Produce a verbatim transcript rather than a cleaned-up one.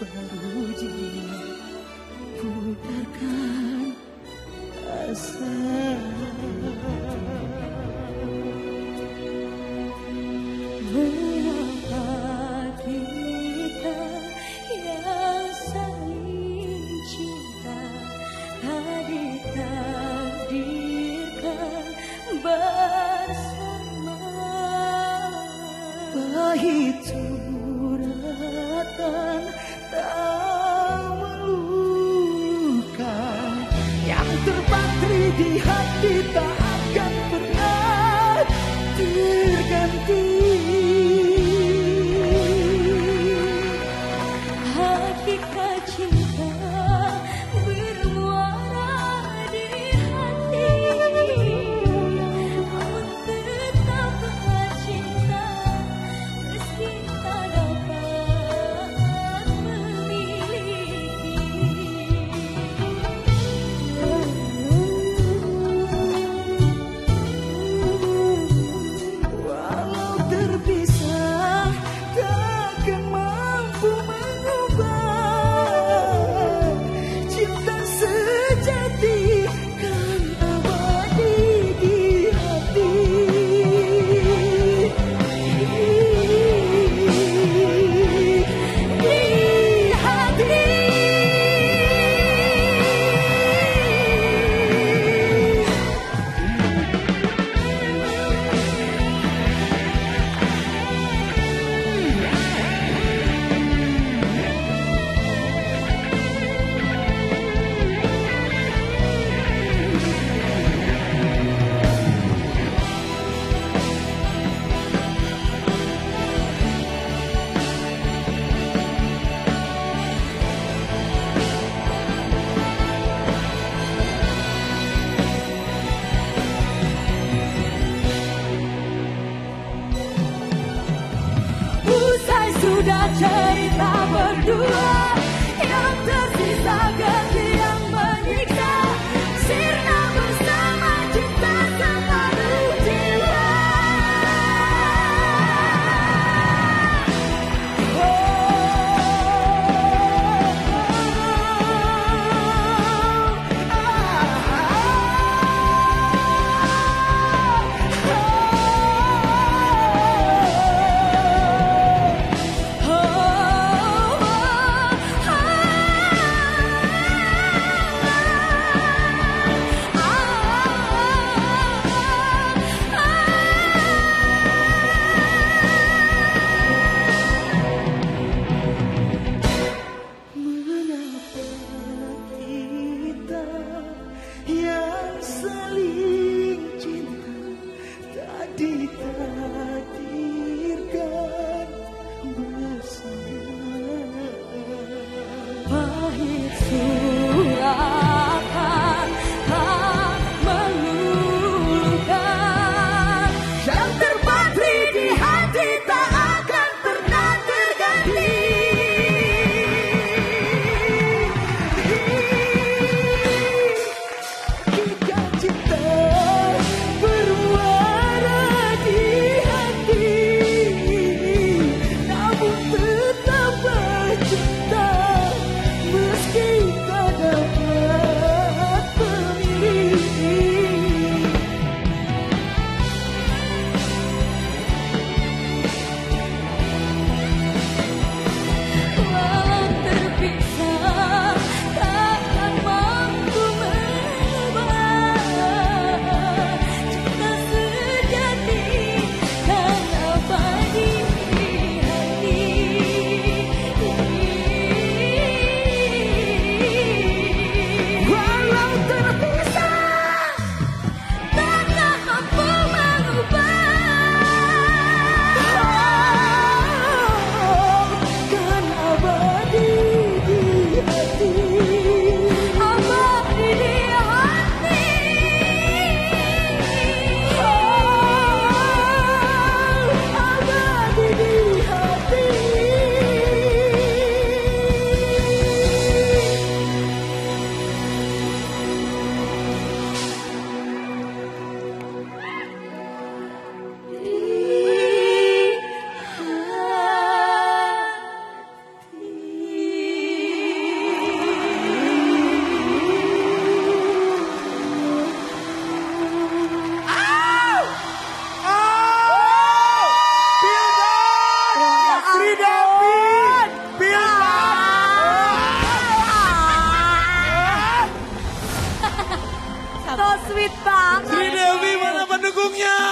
baru dia putarkan asa. Mengapa kita yang saling cinta tak ditakdirkan bersama? Pahit suratan tak meluluhkan, yang terpatri di hati tak akan pernah terganti. Hakikat cinta bermuara di hati, namun tetaplah cinta meski tak dapat memiliki. Walau terpisah takkan mampu mengubah cinta sejati kan abadi di hati. Di hati. Usai sudah cerita berdua, yang tersisa geti yang menyiksa, sirna bersama cinta separuh jiwa. Yang saling cinta tak ditakdirkan bersama. Pahit suratan tak meluluhkan, yang terpatri di hati tak akan pernah terganti. Hakikat cinta bermuara di hati, namun tetaplah cinta meski tak dapat panggungnya.